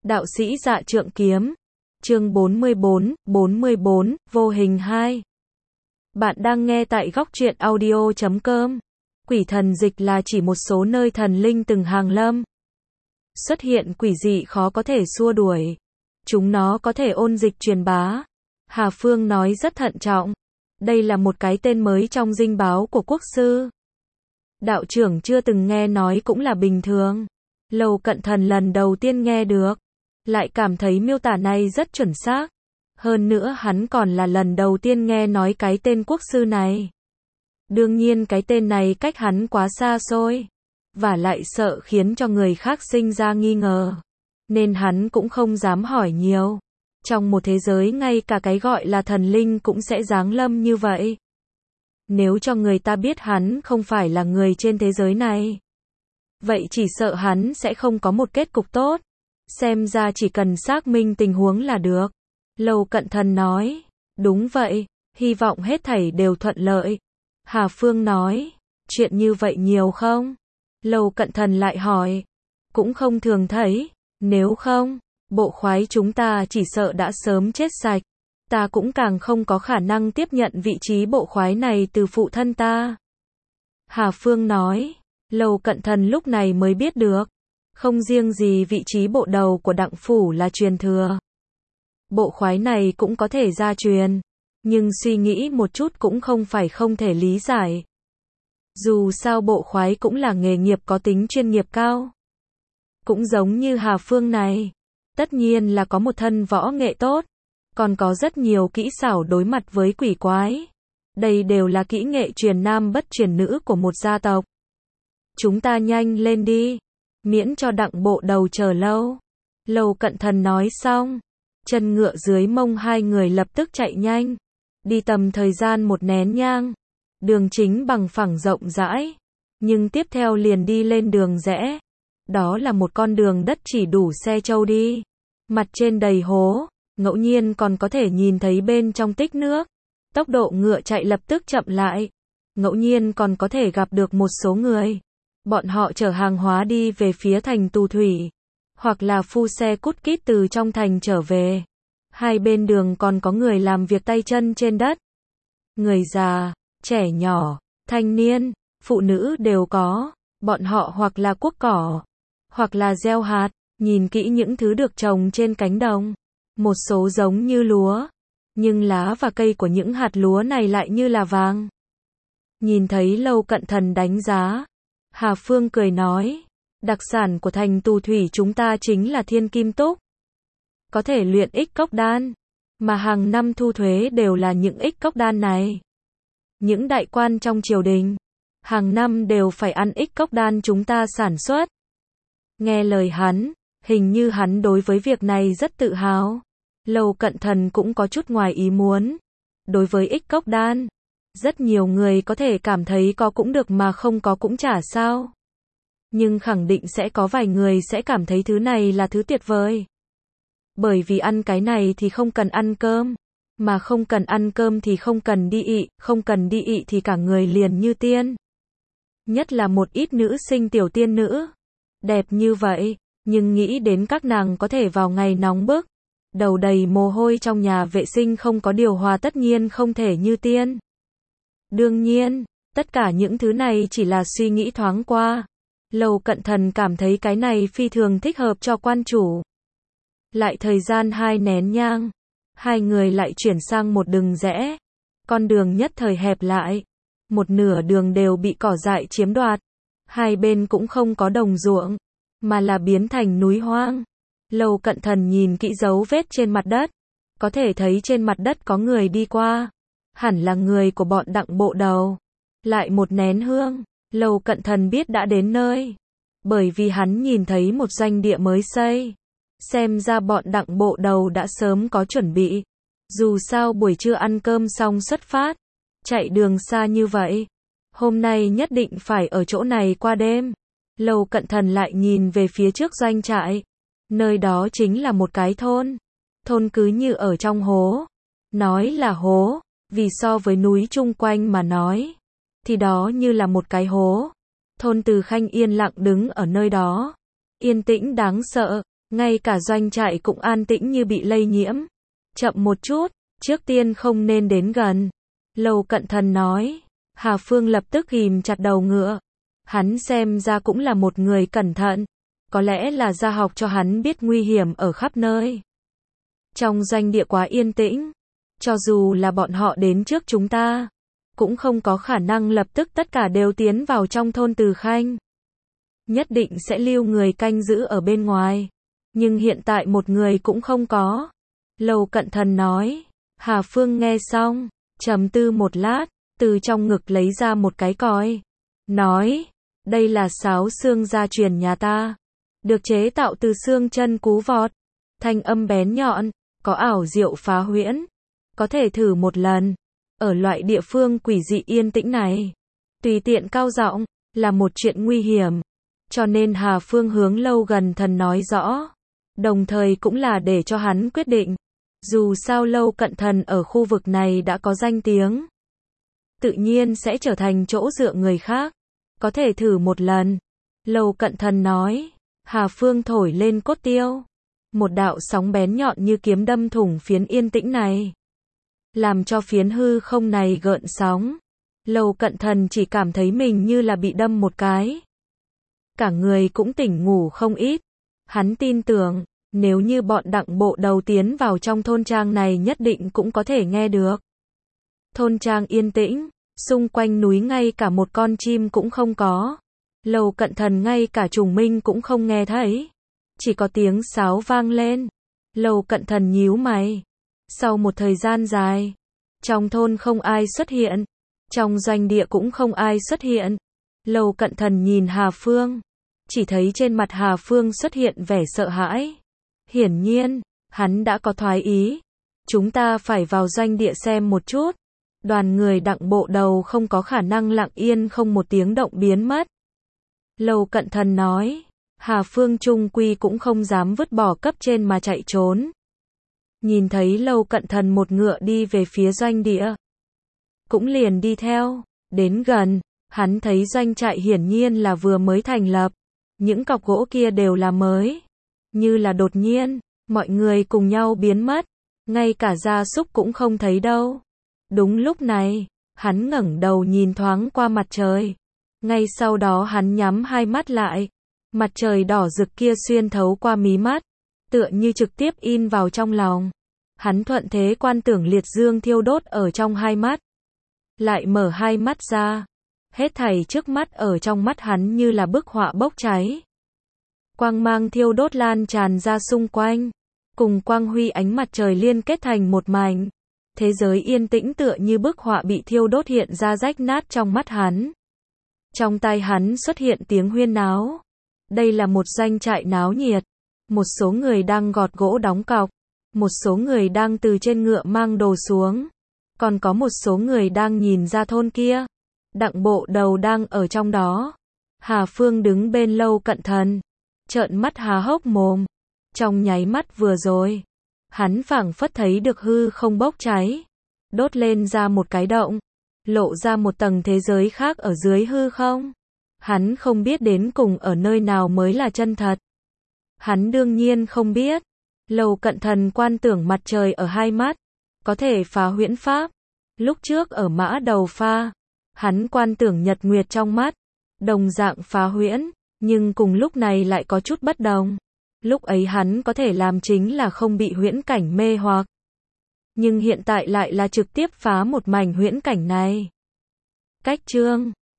Đạo sĩ Dạ Trượng Kiếm. Chương 44, vô hình 2. Bạn đang nghe tại góc truyện audio.com. Quỷ thần dịch là chỉ một số nơi thần linh từng hàng lâm. Xuất hiện quỷ dị khó có thể xua đuổi. Chúng nó có thể ôn dịch truyền bá. Hà Phương nói rất thận trọng. Đây là một cái tên mới trong dinh báo của quốc sư. Đạo trưởng chưa từng nghe nói cũng là bình thường. Lầu Cận Thần lần đầu tiên nghe được, lại cảm thấy miêu tả này rất chuẩn xác. Hơn nữa hắn còn là lần đầu tiên nghe nói cái tên quốc sư này. Đương nhiên cái tên này cách hắn quá xa xôi, và lại sợ khiến cho người khác sinh ra nghi ngờ, nên hắn cũng không dám hỏi nhiều. Trong một thế giới ngay cả cái gọi là thần linh cũng sẽ giáng lâm như vậy. Nếu cho người ta biết hắn không phải là người trên thế giới này, vậy chỉ sợ hắn sẽ không có một kết cục tốt. Xem ra chỉ cần xác minh tình huống là được. Lầu Cận Thần nói. Đúng vậy, hy vọng hết thảy đều thuận lợi. Hà Phương nói. Chuyện như vậy nhiều không? Lầu Cận Thần lại hỏi. Cũng không thường thấy. Nếu không, bộ khoái chúng ta chỉ sợ đã sớm chết sạch. Ta cũng càng không có khả năng tiếp nhận vị trí bộ khoái này từ phụ thân ta. Hà Phương nói. Lầu Cận Thần lúc này mới biết được, không riêng gì vị trí bộ đầu của Đặng phủ là truyền thừa, bộ khoái này cũng có thể gia truyền, nhưng suy nghĩ một chút cũng không phải không thể lý giải. Dù sao bộ khoái cũng là nghề nghiệp có tính chuyên nghiệp cao. Cũng giống như Hà Phương này, tất nhiên là có một thân võ nghệ tốt, còn có rất nhiều kỹ xảo đối mặt với quỷ quái. Đây đều là kỹ nghệ truyền nam bất truyền nữ của một gia tộc. Chúng ta nhanh lên đi, miễn cho Đặng bộ đầu chờ lâu. Lầu Cận Thần nói xong, chân ngựa dưới mông hai người lập tức chạy nhanh. Đi tầm thời gian một nén nhang. Đường chính bằng phẳng rộng rãi, nhưng tiếp theo liền đi lên đường rẽ. Đó là một con đường đất chỉ đủ xe trâu đi. Mặt trên đầy hố, ngẫu nhiên còn có thể nhìn thấy bên trong tích nước. Tốc độ ngựa chạy lập tức chậm lại. Ngẫu nhiên còn có thể gặp được một số người. Bọn họ chở hàng hóa đi về phía thành Tù Thủy, hoặc là phu xe cút kít từ trong thành trở về. Hai bên đường còn có người làm việc tay chân trên đất. Người già, trẻ nhỏ, thanh niên, phụ nữ đều có. Bọn họ hoặc là cuốc cỏ, hoặc là gieo hạt. Nhìn kỹ những thứ được trồng trên cánh đồng, một số giống như lúa, nhưng lá và cây của những hạt lúa này lại như là vàng. Nhìn thấy Lầu Cận Thần đánh giá, Hà Phương cười nói, đặc sản của thành Tù Thủy chúng ta chính là thiên kim túc. Có thể luyện ích cốc đan, mà hàng năm thu thuế đều là những ích cốc đan này. Những đại quan trong triều đình, hàng năm đều phải ăn ích cốc đan chúng ta sản xuất. Nghe lời hắn, hình như hắn đối với việc này rất tự hào. Lầu Cận Thần cũng có chút ngoài ý muốn. Đối với ích cốc đan, rất nhiều người có thể cảm thấy có cũng được mà không có cũng chả sao. Nhưng khẳng định sẽ có vài người sẽ cảm thấy thứ này là thứ tuyệt vời. Bởi vì ăn cái này thì không cần ăn cơm, mà không cần ăn cơm thì không cần đi ị, không cần đi ị thì cả người liền như tiên. Nhất là một ít nữ sinh tiểu tiên nữ, đẹp như vậy, nhưng nghĩ đến các nàng có thể vào ngày nóng bức, đầu đầy mồ hôi trong nhà vệ sinh không có điều hòa tất nhiên không thể như tiên. Đương nhiên, tất cả những thứ này chỉ là suy nghĩ thoáng qua. Lầu Cận Thần cảm thấy cái này phi thường thích hợp cho quan chủ. Lại thời gian 2 nén nhang, hai người lại chuyển sang một đường rẽ. Con đường nhất thời hẹp lại, một nửa đường đều bị cỏ dại chiếm đoạt. Hai bên cũng không có đồng ruộng, mà là biến thành núi hoang. Lầu Cận Thần nhìn kỹ dấu vết trên mặt đất, có thể thấy trên mặt đất có người đi qua. Hẳn là người của bọn Đặng bộ đầu. Lại một nén hương, Lầu Cận Thần biết đã đến nơi. Bởi vì hắn nhìn thấy một doanh địa mới xây. Xem ra bọn Đặng bộ đầu đã sớm có chuẩn bị. Dù sao buổi trưa ăn cơm xong xuất phát, chạy đường xa như vậy, hôm nay nhất định phải ở chỗ này qua đêm. Lầu Cận Thần lại nhìn về phía trước doanh trại. Nơi đó chính là một cái thôn. Thôn cứ như ở trong hố. Nói là hố, vì so với núi chung quanh mà nói, thì đó như là một cái hố. Thôn Từ Khanh yên lặng đứng ở nơi đó, yên tĩnh đáng sợ. Ngay cả doanh trại cũng an tĩnh như bị lây nhiễm. Chậm một chút, trước tiên không nên đến gần. Lâu Cận Thần nói. Hà Phương lập tức ghim chặt đầu ngựa. Hắn xem ra cũng là một người cẩn thận. Có lẽ là gia học cho hắn biết nguy hiểm ở khắp nơi. Trong doanh địa quá yên tĩnh. Cho dù là bọn họ đến trước chúng ta, cũng không có khả năng lập tức tất cả đều tiến vào trong thôn Từ Khanh. Nhất định sẽ lưu người canh giữ ở bên ngoài. Nhưng hiện tại một người cũng không có. Lâu Cận Thần nói. Hà Phương nghe xong, trầm tư một lát, từ trong ngực lấy ra một cái còi. Nói, đây là sáo xương gia truyền nhà ta. Được chế tạo từ xương chân cú vọt. Thanh âm bén nhọn, có ảo diệu phá huyễn. Có thể thử một lần. Ở loại địa phương quỷ dị yên tĩnh này, tùy tiện cao giọng là một chuyện nguy hiểm. Cho nên Hà Phương hướng Lâu Gần Thần nói rõ. Đồng thời cũng là để cho hắn quyết định. Dù sao Lâu Cận Thần ở khu vực này đã có danh tiếng, tự nhiên sẽ trở thành chỗ dựa người khác. Có thể thử một lần. Lâu Cận Thần nói. Hà Phương thổi lên cốt tiêu. Một đạo sóng bén nhọn như kiếm đâm thủng phiến yên tĩnh này, làm cho phiến hư không này gợn sóng. Lâu Cận Thần chỉ cảm thấy mình như là bị đâm một cái. Cả người cũng tỉnh ngủ không ít. Hắn tin tưởng, nếu như bọn Đặng Bộ Đầu tiến vào trong thôn trang này nhất định cũng có thể nghe được. Thôn trang yên tĩnh, xung quanh núi ngay cả một con chim cũng không có. Lâu Cận Thần ngay cả trùng minh cũng không nghe thấy. Chỉ có tiếng sáo vang lên. Lâu Cận Thần nhíu mày. Sau một thời gian dài, trong thôn không ai xuất hiện. Trong doanh địa cũng không ai xuất hiện. Lâu Cận Thần nhìn Hà Phương. Chỉ thấy trên mặt Hà Phương xuất hiện vẻ sợ hãi. Hiển nhiên, hắn đã có thoái ý. Chúng ta phải vào doanh địa xem một chút. Đoàn người Đặng Bộ Đầu không có khả năng lặng yên không một tiếng động biến mất. Lâu Cận Thần nói. Hà Phương trung quy cũng không dám vứt bỏ cấp trên mà chạy trốn. Nhìn thấy Lâu Cận Thần một ngựa đi về phía doanh địa, cũng liền đi theo. Đến gần, hắn thấy doanh trại hiển nhiên là vừa mới thành lập. Những cọc gỗ kia đều là mới. Như là đột nhiên, mọi người cùng nhau biến mất. Ngay cả gia súc cũng không thấy đâu. Đúng lúc này, hắn ngẩng đầu nhìn thoáng qua mặt trời. Ngay sau đó hắn nhắm hai mắt lại. Mặt trời đỏ rực kia xuyên thấu qua mí mắt, tựa như trực tiếp in vào trong lòng. Hắn thuận thế quan tưởng liệt dương thiêu đốt ở trong hai mắt. Lại mở hai mắt ra. Hết thảy trước mắt ở trong mắt hắn như là bức họa bốc cháy. Quang mang thiêu đốt lan tràn ra xung quanh. Cùng quang huy ánh mặt trời liên kết thành một mảnh. Thế giới yên tĩnh tựa như bức họa bị thiêu đốt hiện ra rách nát trong mắt hắn. Trong tai hắn xuất hiện tiếng huyên náo. Đây là một doanh trại náo nhiệt. Một số người đang gọt gỗ đóng cọc. Một số người đang từ trên ngựa mang đồ xuống. Còn có một số người đang nhìn ra thôn kia. Đặng Bộ Đầu đang ở trong đó. Hà Phương đứng bên Lâu Cận Thần. Trợn mắt há hốc mồm. Trong nháy mắt vừa rồi, hắn phảng phất thấy được hư không bốc cháy. Đốt lên ra một cái động. Lộ ra một tầng thế giới khác ở dưới hư không. Hắn không biết đến cùng ở nơi nào mới là chân thật. Hắn đương nhiên không biết. Lâu Cận Thần quan tưởng mặt trời ở hai mắt, có thể phá huyễn pháp. Lúc trước ở Mã Đầu Pha, hắn quan tưởng nhật nguyệt trong mắt, đồng dạng phá huyễn, nhưng cùng lúc này lại có chút bất đồng. Lúc ấy hắn có thể làm chính là không bị huyễn cảnh mê hoặc. Nhưng hiện tại lại là trực tiếp phá một mảnh huyễn cảnh này. Cách chương